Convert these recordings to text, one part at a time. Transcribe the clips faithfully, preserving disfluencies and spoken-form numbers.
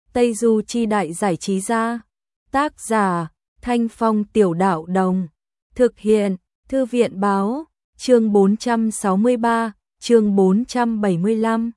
Tây Du Chi Đại Giải Trí Gia. Tác giả Thanh Phong Tiểu Đạo Đồng. Thực hiện Thư viện Báo. Chương bốn trăm sáu mươi ba, chương bốn trăm bảy mươi lăm.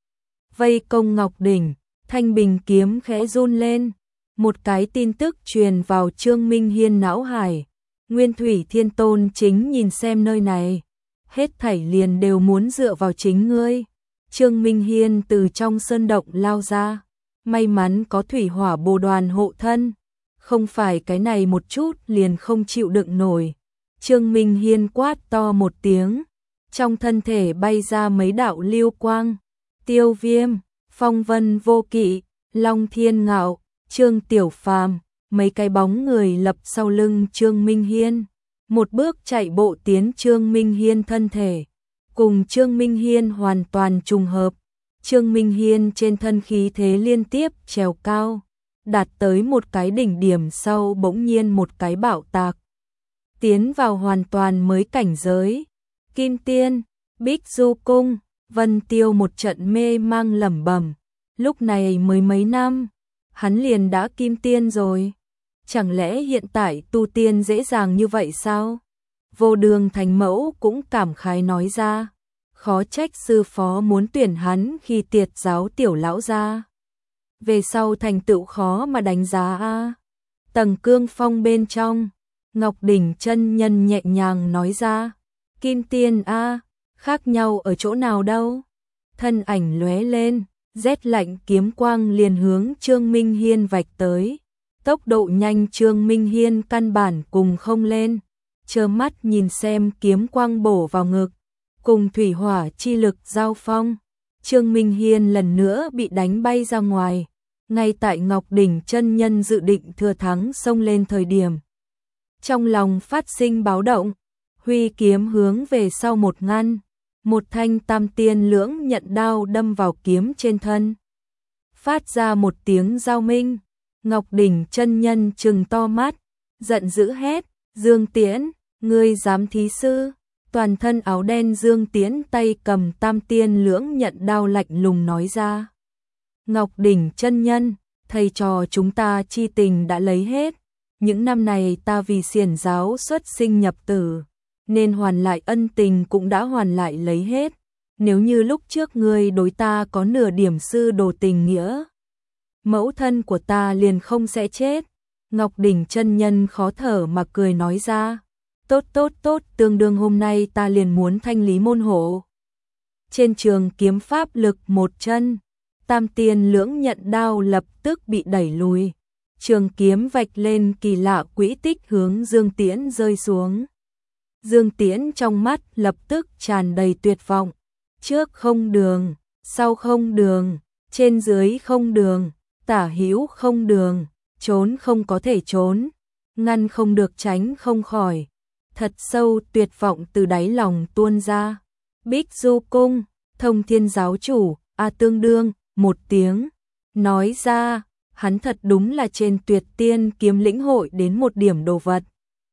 Vây công Ngọc Đỉnh, Thanh Bình kiếm khẽ run lên. Một cái tin tức truyền vào Trương Minh Hiên não hải. Nguyên Thủy Thiên Tôn chính nhìn xem nơi này. Hết thảy liền đều muốn dựa vào chính ngươi. Trương Minh Hiên từ trong sơn động lao ra. May mắn có thủy hỏa bồ đoàn hộ thân. Không phải cái này một chút liền không chịu đựng nổi. Trương Minh Hiên quát to một tiếng. Trong thân thể bay ra mấy đạo lưu quang. Tiêu Viêm, Phong Vân Vô Kỵ, Long Thiên Ngạo, Trương Tiểu Phàm, mấy cái bóng người lập sau lưng Trương Minh Hiên. Một bước chạy bộ tiến Trương Minh Hiên thân thể. Cùng Trương Minh Hiên hoàn toàn trùng hợp. Trương Minh Hiên trên thân khí thế liên tiếp trèo cao. Đạt tới một cái đỉnh điểm sau bỗng nhiên một cái bạo tạc. Tiến vào hoàn toàn mới cảnh giới. Kim Tiên, Bích Du Cung, Vân Tiêu một trận mê mang lẩm bẩm. Lúc này mới mấy năm, hắn liền đã Kim Tiên rồi. Chẳng lẽ hiện tại tu tiên dễ dàng như vậy sao? Vô Đường Thánh Mẫu cũng cảm khái nói ra. Khó trách sư phó muốn tuyển hắn khi tiệt giáo tiểu lão ra. Về sau thành tựu khó mà đánh giá a. Tầng cương phong bên trong, Ngọc Đỉnh chân nhân nhẹ nhàng nói ra. Kim Tiên a, khác nhau ở chỗ nào đâu? Thân ảnh lóe lên, rét lạnh kiếm quang liền hướng Trương Minh Hiên vạch tới. Tốc độ nhanh Trương Minh Hiên căn bản cùng không lên. Trơ mắt nhìn xem kiếm quang bổ vào ngực. Cùng thủy hỏa chi lực giao phong. Trương Minh Hiên lần nữa bị đánh bay ra ngoài. Ngay tại Ngọc Đỉnh chân nhân dự định thừa thắng xông lên thời điểm. Trong lòng phát sinh báo động. Huy kiếm hướng về sau một ngăn. Một thanh tam tiên lưỡng nhận đao đâm vào kiếm trên thân. Phát ra một tiếng giao minh. Ngọc Đỉnh chân nhân trừng to mắt. Giận dữ hét. Dương Tiễn, ngươi dám thí sư? Toàn thân áo đen Dương Tiễn tay cầm tam tiên lưỡng nhận đao lạnh lùng nói ra. Ngọc Đỉnh chân nhân, thầy trò chúng ta chi tình đã lấy hết. Những năm này ta vì xiển giáo xuất sinh nhập tử, nên hoàn lại ân tình cũng đã hoàn lại lấy hết. Nếu như lúc trước ngươi đối ta có nửa điểm sư đồ tình nghĩa, mẫu thân của ta liền không sẽ chết. Ngọc Đỉnh chân nhân khó thở mà cười nói ra. Tốt tốt tốt, tương đương hôm nay ta liền muốn thanh lý môn hộ. Trên trường kiếm pháp lực một chân, tam tiên lưỡng nhận đao lập tức bị đẩy lùi. Trường kiếm vạch lên kỳ lạ quỹ tích hướng Dương Tiễn rơi xuống. Dương Tiễn trong mắt lập tức tràn đầy tuyệt vọng. Trước không đường, sau không đường, trên dưới không đường, tả hữu không đường, trốn không có thể trốn, ngăn không được tránh không khỏi. Thật sâu tuyệt vọng từ đáy lòng tuôn ra. Bích Du Cung, Thông Thiên giáo chủ, a tương đương, một tiếng. Nói ra, hắn thật đúng là trên tuyệt tiên kiếm lĩnh hội đến một điểm đồ vật.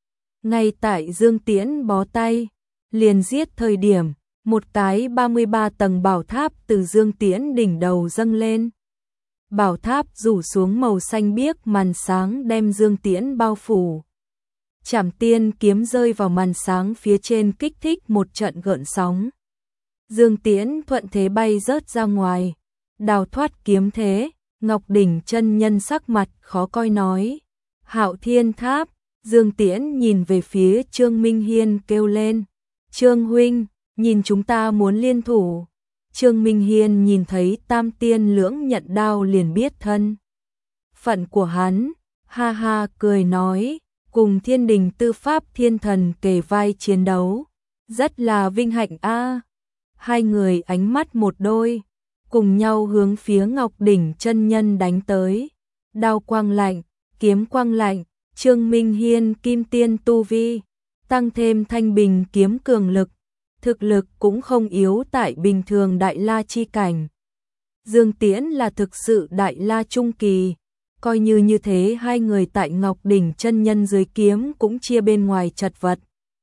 Ngay tại Dương Tiễn bó tay, liền giết thời điểm, một cái ba mươi ba tầng bảo tháp từ Dương Tiễn đỉnh đầu dâng lên. Bảo tháp rủ xuống màu xanh biếc màn sáng đem Dương Tiễn bao phủ. Trảm tiên kiếm rơi vào màn sáng phía trên kích thích một trận gợn sóng. Dương Tiễn thuận thế bay rớt ra ngoài. Đào thoát kiếm thế, Ngọc Đỉnh chân nhân sắc mặt khó coi nói. Hạo Thiên Tháp, Dương Tiễn nhìn về phía Trương Minh Hiên kêu lên. Trương huynh, nhìn chúng ta muốn liên thủ. Trương Minh Hiên nhìn thấy tam tiên lưỡng nhận đao liền biết thân phận của hắn, ha ha cười nói. Cùng Thiên Đình Tư Pháp Thiên Thần kề vai chiến đấu, rất là vinh hạnh a. Hai người ánh mắt một đôi, cùng nhau hướng phía Ngọc Đỉnh chân nhân đánh tới. Đao quang lạnh, kiếm quang lạnh, Trương Minh Hiên kim tiên tu vi, tăng thêm thanh bình kiếm cường lực, thực lực cũng không yếu tại bình thường đại la chi cảnh. Dương Tiễn là thực sự đại la trung kỳ. Coi như như thế hai người tại Ngọc Đỉnh chân nhân dưới kiếm cũng chia bên ngoài chật vật.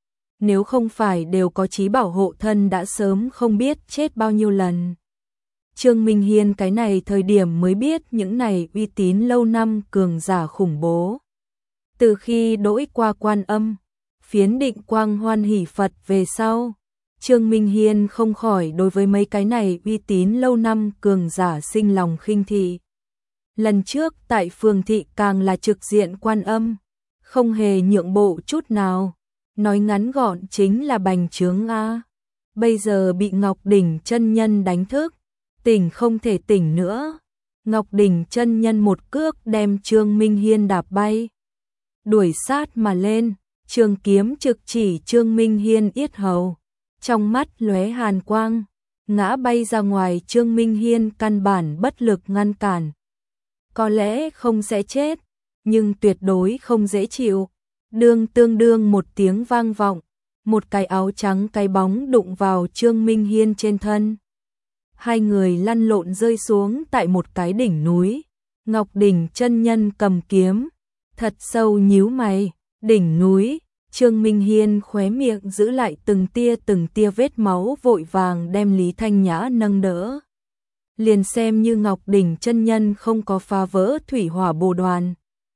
Nếu không phải đều có chí bảo hộ thân đã sớm không biết chết bao nhiêu lần. Trương Minh Hiên cái này thời điểm mới biết những này uy tín lâu năm cường giả khủng bố. Từ khi đổi qua Quan Âm, phiến Định Quang Hoan Hỷ Phật về sau, Trương Minh Hiên không khỏi đối với mấy cái này uy tín lâu năm cường giả sinh lòng khinh thị. Lần trước tại phường thị càng là trực diện Quan Âm, không hề nhượng bộ chút nào, nói ngắn gọn chính là bành trướng a. Bây giờ bị Ngọc Đỉnh chân nhân đánh thức, tỉnh không thể tỉnh nữa. Ngọc Đỉnh chân nhân một cước đem Trương Minh Hiên đạp bay, đuổi sát mà lên, trường kiếm trực chỉ Trương Minh Hiên yết hầu, trong mắt lóe hàn quang, ngã bay ra ngoài. Trương Minh Hiên căn bản bất lực ngăn cản, có lẽ không sẽ chết, nhưng tuyệt đối không dễ chịu. Đương tương đương một tiếng vang vọng, một cái áo trắng cái bóng đụng vào Trương Minh Hiên trên thân. Hai người lăn lộn rơi xuống tại một cái đỉnh núi. Ngọc Đỉnh chân nhân cầm kiếm, thật sâu nhíu mày. Đỉnh núi, Trương Minh Hiên khóe miệng giữ lại từng tia từng tia vết máu, vội vàng đem Lý Thanh Nhã nâng đỡ. Liền xem như Ngọc Đỉnh chân nhân không có phá vỡ thủy hỏa bồ đoàn,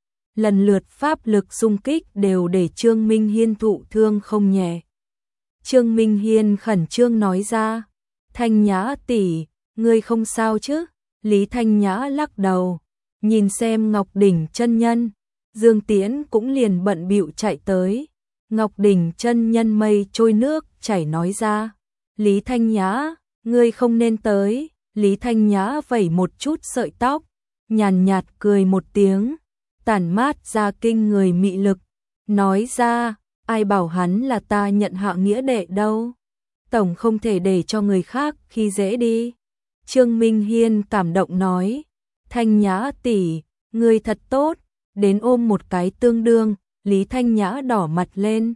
lần lượt pháp lực xung kích đều để Trương Minh Hiên thụ thương không nhẹ. Trương Minh Hiên khẩn trương nói ra, Thanh Nhã tỷ, ngươi không sao chứ? Lý Thanh Nhã lắc đầu, nhìn xem Ngọc Đỉnh chân nhân. Dương Tiễn cũng liền bận bịu chạy tới. Ngọc Đỉnh chân nhân mây trôi nước chảy nói ra, Lý Thanh Nhã, ngươi không nên tới. Lý Thanh Nhã vẩy một chút sợi tóc, nhàn nhạt cười một tiếng, tản mát ra kinh người mị lực, nói ra, ai bảo hắn là ta nhận hạ nghĩa đệ đâu, tổng không thể để cho người khác khi dễ đi. Trương Minh Hiên cảm động nói, Thanh Nhã tỷ, ngươi thật tốt, đến ôm một cái tương đương. Lý Thanh Nhã đỏ mặt lên,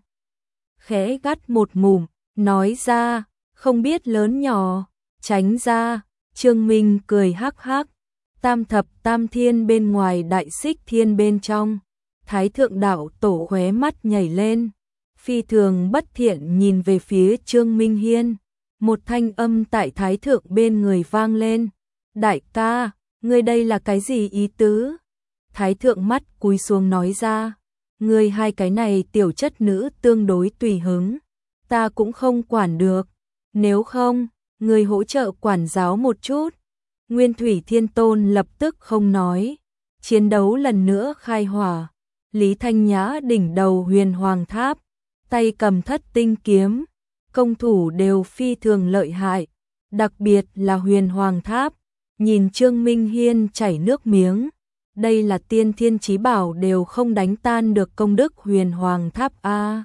khẽ gắt một mồm, nói ra, không biết lớn nhỏ, tránh ra. Trương Minh cười hắc hắc, tam thập tam thiên bên ngoài, đại xích thiên bên trong. Thái thượng đạo tổ khóe mắt nhảy lên, phi thường bất thiện nhìn về phía Trương Minh Hiên. Một thanh âm tại thái thượng bên người vang lên, đại ca, ngươi đây là cái gì ý tứ? Thái thượng mắt cúi xuống nói ra, ngươi hai cái này tiểu chất nữ tương đối tùy hứng, ta cũng không quản được, nếu không, ngươi hỗ trợ quản giáo một chút. Nguyên Thủy Thiên Tôn lập tức không nói, chiến đấu lần nữa khai hỏa. Lý Thanh Nhã đỉnh đầu huyền hoàng tháp, tay cầm thất tinh kiếm, công thủ đều phi thường lợi hại, đặc biệt là huyền hoàng tháp. Nhìn Trương Minh Hiên chảy nước miếng, đây là tiên thiên chí bảo đều không đánh tan được công đức huyền hoàng tháp a.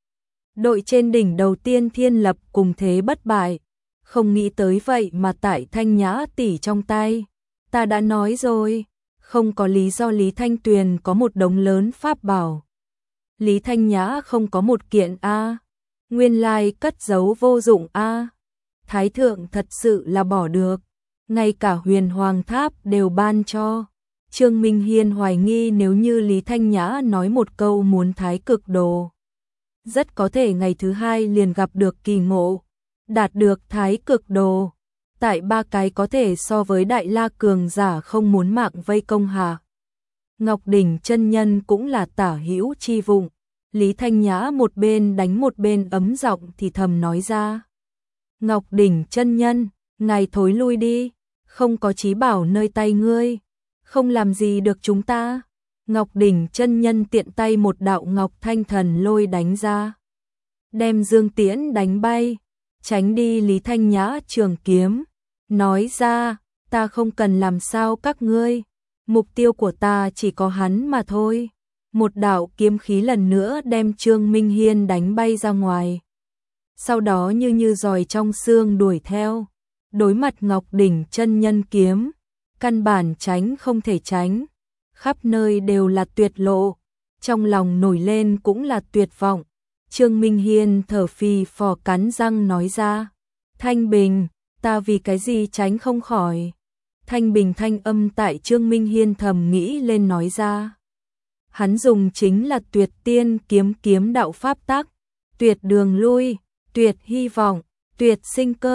Đội trên đỉnh đầu tiên thiên lập cùng thế bất bại, không nghĩ tới vậy mà tại Thanh Nhã tỷ trong tay. Ta đã nói rồi, không có lý do Lý Thanh Tuyền có một đống lớn pháp bảo, Lý Thanh Nhã không có một kiện a. Nguyên lai cất giấu vô dụng a. Thái thượng thật sự là bỏ được, ngay cả huyền hoàng tháp đều ban cho. Trương Minh Hiên hoài nghi nếu như Lý Thanh Nhã nói một câu muốn thái cực đồ, rất có thể ngày thứ hai liền gặp được kỳ ngộ, đạt được thái cực đồ. Tại ba cái có thể so với đại la cường giả không muốn mạng vây công hạ, Ngọc Đỉnh chân nhân cũng là tả hữu chi vụng. Lý Thanh Nhã một bên đánh một bên ấm giọng thì thầm nói ra, Ngọc Đỉnh chân nhân, ngài thối lui đi, không có chí bảo nơi tay ngươi, không làm gì được chúng ta. Ngọc Đỉnh chân nhân tiện tay một đạo ngọc thanh thần lôi đánh ra, đem Dương Tiễn đánh bay, tránh đi Lý Thanh Nhã trường kiếm, nói ra, ta không cần làm sao các ngươi, mục tiêu của ta chỉ có hắn mà thôi. Một đạo kiếm khí lần nữa đem Trương Minh Hiên đánh bay ra ngoài, sau đó như như giòi trong xương đuổi theo, đối mặt Ngọc Đỉnh chân nhân kiếm, căn bản tránh không thể tránh, khắp nơi đều là tuyệt lộ, trong lòng nổi lên cũng là tuyệt vọng. Trương Minh Hiên thở phì phò cắn răng nói ra, Thanh Bình, ta vì cái gì tránh không khỏi? Thanh Bình thanh âm tại Trương Minh Hiên thầm nghĩ lên nói ra, hắn dùng chính là tuyệt tiên kiếm, kiếm đạo pháp tắc, tuyệt đường lui, tuyệt hy vọng, tuyệt sinh cơ.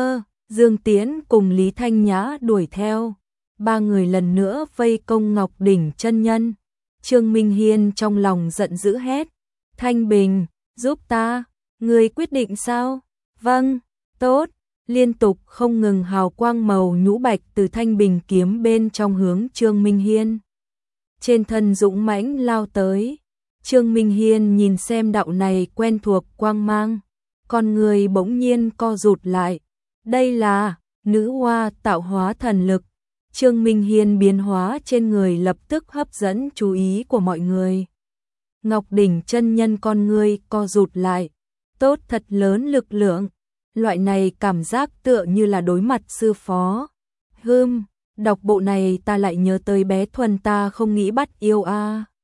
Dương Tiễn cùng Lý Thanh Nhã đuổi theo, ba người lần nữa vây công Ngọc Đỉnh chân nhân. Trương Minh Hiên trong lòng giận dữ hét, Thanh Bình, giúp ta, người quyết định sao? Vâng, tốt, liên tục không ngừng hào quang màu nhũ bạch từ thanh bình kiếm bên trong hướng Trương Minh Hiên. Trên thân dũng mãnh lao tới, Trương Minh Hiên nhìn xem đạo này quen thuộc quang mang, con người bỗng nhiên co rụt lại, đây là nữ hoa tạo hóa thần lực. Trương Minh Hiên biến hóa trên người lập tức hấp dẫn chú ý của mọi người. Ngọc Đỉnh chân nhân con người co rụt lại, tốt thật lớn lực lượng, loại này cảm giác tựa như là đối mặt sư phó. Hừm, đọc bộ này ta lại nhớ tới bé Thuần ta không nghĩ bắt yêu a. À.